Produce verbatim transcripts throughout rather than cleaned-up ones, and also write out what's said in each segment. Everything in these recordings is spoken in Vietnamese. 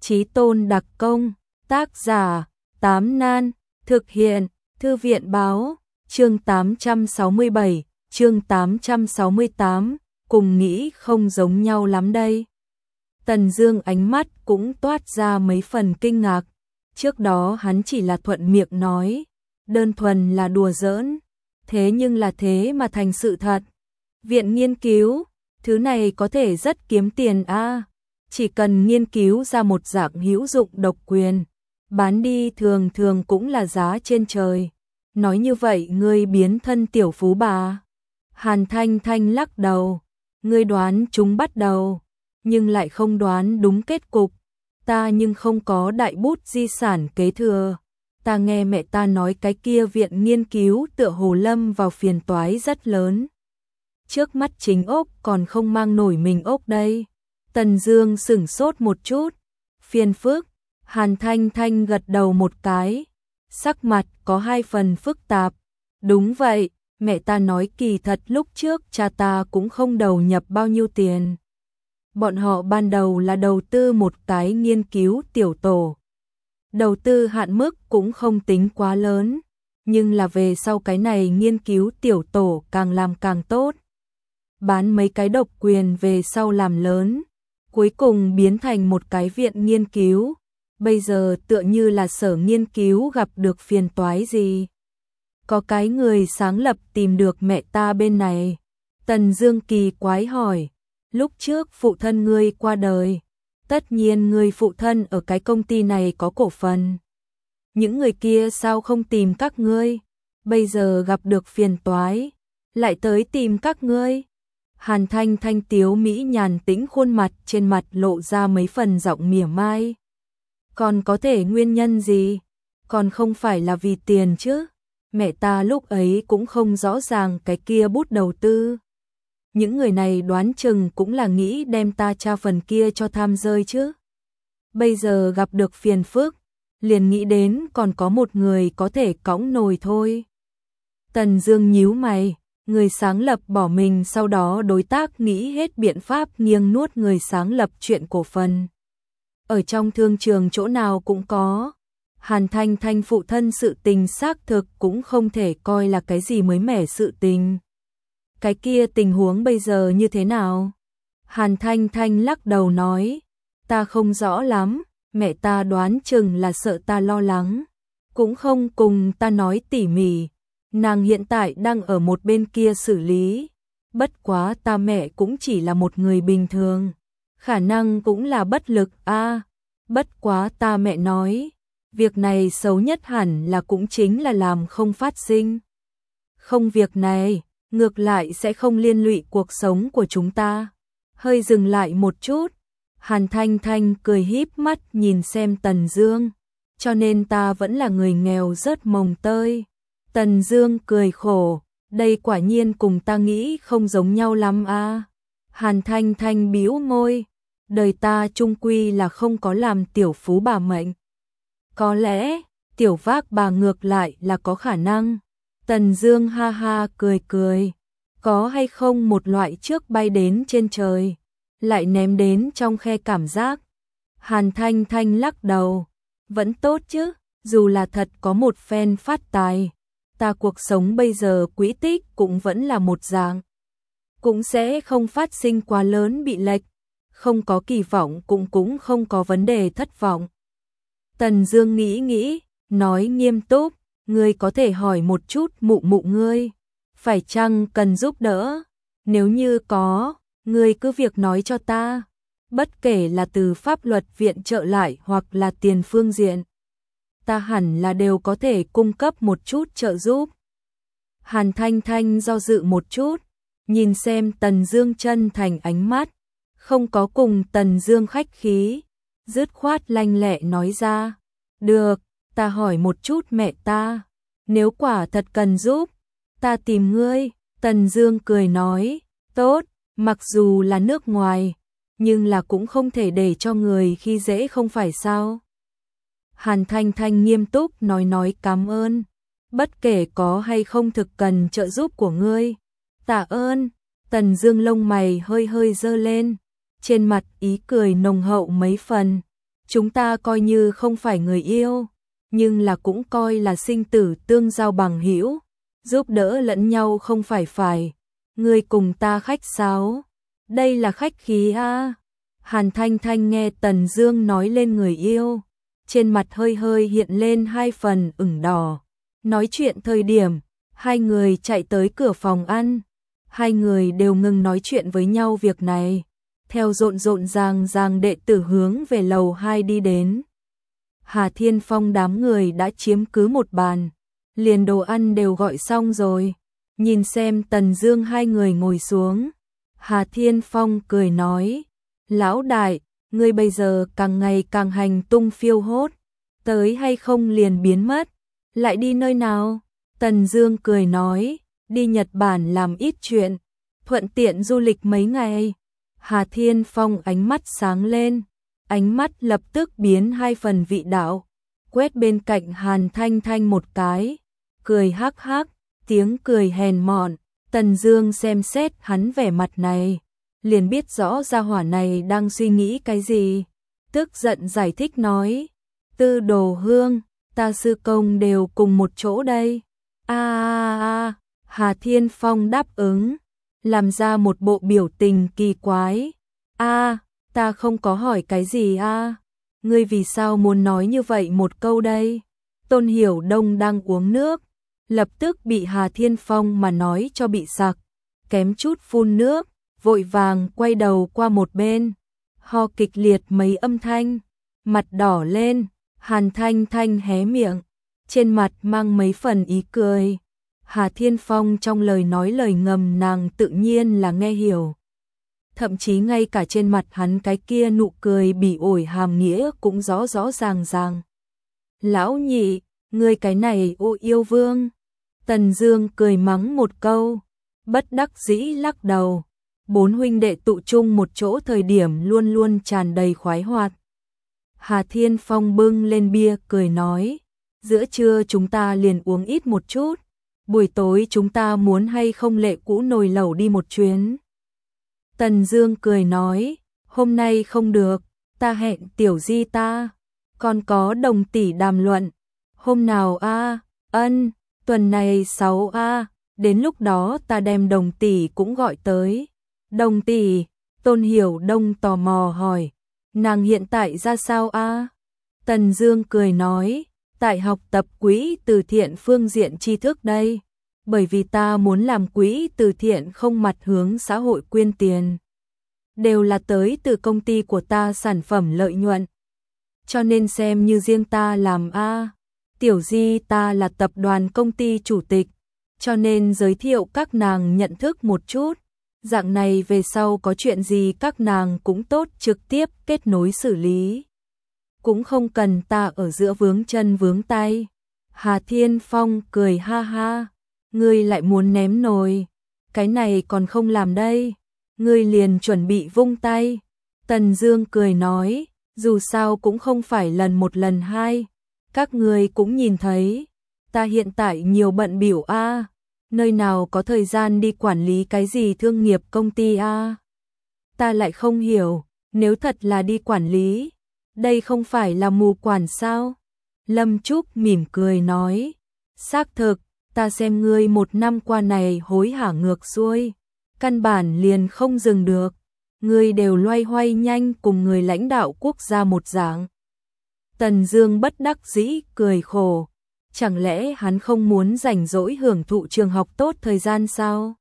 Chí tôn đặc công, tác giả, Tám Nan, thực hiện, Thư viện báo, chương tám trăm sáu mươi bảy, chương tám trăm sáu mươi tám, cùng nghĩ không giống nhau lắm đây. Tần Dương ánh mắt cũng toát ra mấy phần kinh ngạc, trước đó hắn chỉ là thuận miệng nói, đơn thuần là đùa giỡn, thế nhưng là thế mà thành sự thật. Viện nghiên cứu, thứ này có thể rất kiếm tiền a, à. Chỉ cần nghiên cứu ra một dạng hữu dụng độc quyền, bán đi thường thường cũng là giá trên trời. Nói như vậy ngươi biến thân tiểu phú bà. Hàn Thanh Thanh lắc đầu, ngươi đoán chúng bắt đầu, nhưng lại không đoán đúng kết cục. Ta nhưng không có đại bút di sản kế thừa. Ta nghe mẹ ta nói cái kia viện nghiên cứu tựa hồ lâm vào phiền toái rất lớn. Trước mắt chính ốc còn không mang nổi mình ốc đây. Tần Dương sửng sốt một chút. Phiền phức. Hàn Thanh Thanh gật đầu một cái, sắc mặt có hai phần phức tạp. Đúng vậy, mẹ ta nói kỳ thật lúc trước cha ta cũng không đầu nhập bao nhiêu tiền. Bọn họ ban đầu là đầu tư một cái nghiên cứu tiểu tổ. Đầu tư hạn mức cũng không tính quá lớn, nhưng là về sau cái này nghiên cứu tiểu tổ càng làm càng tốt. Bán mấy cái độc quyền về sau làm lớn, cuối cùng biến thành một cái viện nghiên cứu. Bây giờ tựa như là sở nghiên cứu gặp được phiền toái gì. Có cái người sáng lập tìm được mẹ ta bên này. Tần Dương kỳ quái hỏi, lúc trước phụ thân ngươi qua đời, tất nhiên ngươi phụ thân ở cái công ty này có cổ phần. Những người kia sao không tìm các ngươi? Bây giờ gặp được phiền toái, lại tới tìm các ngươi. Hàn Thanh Thanh tiếu mỹ nhàn tĩnh khuôn mặt, trên mặt lộ ra mấy phần giọng mỉa mai. Còn có thể nguyên nhân gì? Còn không phải là vì tiền chứ? Mẹ ta lúc ấy cũng không rõ ràng cái kia bút đầu tư. Những người này đoán chừng cũng là nghĩ đem ta cha phần kia cho tham rơi chứ. Bây giờ gặp được phiền phức, liền nghĩ đến còn có một người có thể cõng nồi thôi. Tần Dương nhíu mày, người sáng lập bỏ mình, sau đó đối tác nghĩ hết biện pháp nghiêng nuốt người sáng lập chuyện cổ phần. Ở trong thương trường chỗ nào cũng có. Hàn Thanh Thanh phụ thân sự tình xác thực cũng không thể coi là cái gì mới mẻ sự tình. Cái kia tình huống bây giờ như thế nào? Hàn Thanh Thanh lắc đầu nói, ta không rõ lắm, mẹ ta đoán chừng là sợ ta lo lắng, cũng không cùng ta nói tỉ mỉ. Nàng hiện tại đang ở một bên kia xử lý, bất quá ta mẹ cũng chỉ là một người bình thường, khả năng cũng là bất lực a. À, bất quá ta mẹ nói, việc này xấu nhất hẳn là cũng chính là làm không phát sinh. Không, việc này ngược lại sẽ không liên lụy cuộc sống của chúng ta. Hơi dừng lại một chút, Hàn Thanh Thanh cười híp mắt nhìn xem Tần Dương, cho nên ta vẫn là người nghèo rớt mồng tơi. Tần Dương cười khổ, đây quả nhiên cùng ta nghĩ không giống nhau lắm a. À. Hàn Thanh Thanh bĩu môi, đời ta chung quy là không có làm tiểu phú bà mệnh. Có lẽ, tiểu vác bà ngược lại là có khả năng. Tần Dương ha ha cười cười, có hay không một loại trước bay đến trên trời, lại ném đến trong khe cảm giác. Hàn Thanh Thanh lắc đầu, vẫn tốt chứ, dù là thật có một phen phát tài, ta cuộc sống bây giờ quỹ tích cũng vẫn là một dạng, cũng sẽ không phát sinh quá lớn bị lệch, không có kỳ vọng cũng cũng không có vấn đề thất vọng. Tần Dương nghĩ nghĩ, nói nghiêm túc, ngươi có thể hỏi một chút mụ mụ ngươi, phải chăng cần giúp đỡ? Nếu như có, ngươi cứ việc nói cho ta, bất kể là từ pháp luật viện trợ lại hoặc là tiền phương diện, ta hẳn là đều có thể cung cấp một chút trợ giúp. Hàn Thanh Thanh do dự một chút, nhìn xem Tần Dương chân thành ánh mắt, không có cùng Tần Dương khách khí, dứt khoát lanh lẹ nói ra, được, ta hỏi một chút mẹ ta, nếu quả thật cần giúp, ta tìm ngươi. Tần Dương cười nói, tốt, mặc dù là nước ngoài, nhưng là cũng không thể để cho người khi dễ không phải sao? Hàn Thanh Thanh nghiêm túc nói nói cảm ơn, bất kể có hay không thực cần trợ giúp của ngươi. Tạ ơn. Tần Dương lông mày hơi hơi giơ lên, trên mặt ý cười nồng hậu mấy phần. chúng ta coi như không phải người yêu, nhưng là cũng coi là sinh tử tương giao bằng hữu, giúp đỡ lẫn nhau không phải phải. Ngươi cùng ta khách sáo, đây là khách khí a. Hàn Thanh Thanh nghe Tần Dương nói lên người yêu, trên mặt hơi hơi hiện lên hai phần ửng đỏ. Nói chuyện thời điểm, hai người chạy tới cửa phòng ăn, hai người đều ngừng nói chuyện với nhau việc này, theo rộn rộn ràng ràng đệ tử hướng về lầu hai đi đến. Hà Thiên Phong đám người đã chiếm cứ một bàn, liền đồ ăn đều gọi xong rồi, nhìn xem Tần Dương hai người ngồi xuống, Hà Thiên Phong cười nói, lão đại, ngươi bây giờ càng ngày càng hành tung phiêu hốt, tới hay không liền biến mất, lại đi nơi nào? Tần Dương cười nói, đi Nhật Bản làm ít chuyện, thuận tiện du lịch mấy ngày. Hà Thiên Phong ánh mắt sáng lên, ánh mắt lập tức biến hai phần vị đạo, quét bên cạnh Hàn Thanh Thanh một cái, cười hắc hắc, tiếng cười hèn mọn. Tần Dương xem xét hắn vẻ mặt này, liền biết rõ gia hỏa này đang suy nghĩ cái gì, tức giận giải thích nói, Tư Đồ Hương, ta sư công đều cùng một chỗ đây. A a a, Hà Thiên Phong đáp ứng, làm ra một bộ biểu tình kỳ quái. A, ta không có hỏi cái gì a. Ngươi vì sao muốn nói như vậy một câu đây? Tôn Hiểu Đông đang uống nước, lập tức bị Hà Thiên Phong mà nói cho bị sặc, kém chút phun nước, vội vàng quay đầu qua một bên, ho kịch liệt mấy âm thanh, mặt đỏ lên. Hàn Thanh Thanh hé miệng, trên mặt mang mấy phần ý cười. Hà Thiên Phong trong lời nói lời ngầm nàng tự nhiên là nghe hiểu. Thậm chí ngay cả trên mặt hắn cái kia nụ cười bỉ ổi hàm nghĩa cũng rõ rõ ràng ràng. Lão nhị, ngươi cái này ô yêu vương. Tần Dương cười mắng một câu, bất đắc dĩ lắc đầu. Bốn huynh đệ tụ chung một chỗ thời điểm luôn luôn tràn đầy khoái hoạt. Hà Thiên Phong bưng lên bia cười nói, giữa trưa chúng ta liền uống ít một chút, buổi tối chúng ta muốn hay không lệ cũ nồi lẩu đi một chuyến. Tần Dương cười nói, hôm nay không được, ta hẹn tiểu di ta, còn có Đồng tỷ đàm luận. Hôm nào a? Ân, tuần này sáu a, đến lúc đó ta đem Đồng tỷ cũng gọi tới. Đồng tỷ? Tôn Hiểu Đông tò mò hỏi, nàng hiện tại ra sao a? Tần Dương cười nói, tại học tập quỹ từ thiện phương diện tri thức đây, bởi vì ta muốn làm quỹ từ thiện không mặt hướng xã hội quyên tiền, đều là tới từ công ty của ta sản phẩm lợi nhuận, cho nên xem như riêng ta làm a. Tiểu di ta là tập đoàn công ty chủ tịch, cho nên giới thiệu các nàng nhận thức một chút, dạng này về sau có chuyện gì các nàng cũng tốt trực tiếp kết nối xử lý, cũng không cần ta ở giữa vướng chân vướng tay. Hà Thiên Phong cười ha ha, ngươi lại muốn ném nồi, cái này còn không làm đây, ngươi liền chuẩn bị vung tay. Tần Dương cười nói, dù sao cũng không phải lần một lần hai, các ngươi cũng nhìn thấy, ta hiện tại nhiều bận bịu a, nơi nào có thời gian đi quản lý cái gì thương nghiệp công ty a. Ta lại không hiểu, nếu thật là đi quản lý, đây không phải là mù quản sao? Lâm Trúc mỉm cười nói, xác thực, ta xem ngươi một năm qua này hối hả ngược xuôi, căn bản liền không dừng được, ngươi đều loay hoay nhanh cùng người lãnh đạo quốc gia một dạng. Tần Dương bất đắc dĩ cười khổ, chẳng lẽ hắn không muốn rảnh rỗi hưởng thụ trường học tốt thời gian sao?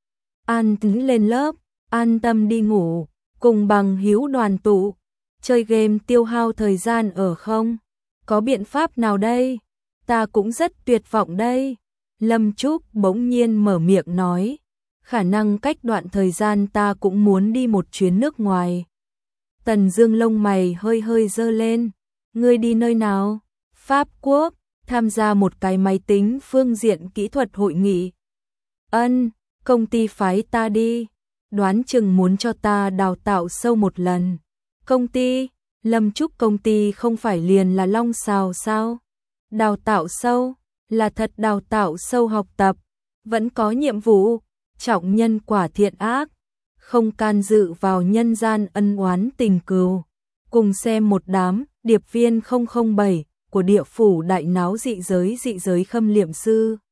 An tính lên lớp, an tâm đi ngủ, cùng bằng hữu đoàn tụ, chơi game tiêu hao thời gian ở không? Có biện pháp nào đây? Ta cũng rất tuyệt vọng đây. Lâm Trúc bỗng nhiên mở miệng nói, khả năng cách đoạn thời gian ta cũng muốn đi một chuyến nước ngoài. Tần Dương lông mày hơi hơi giơ lên, ngươi đi nơi nào? Pháp Quốc, tham gia một cái máy tính phương diện kỹ thuật hội nghị. Ân, công ty phái ta đi, đoán chừng muốn cho ta đào tạo sâu một lần. Công ty? Lâm Trúc công ty không phải liền là Long Sào sao? Đào tạo sâu, là thật đào tạo sâu học tập, vẫn có nhiệm vụ, trọng nhân quả thiện ác, không can dự vào nhân gian ân oán tình cừu. Cùng xem một đám điệp viên không không bảy của địa phủ đại náo dị giới dị giới khâm liệm sư.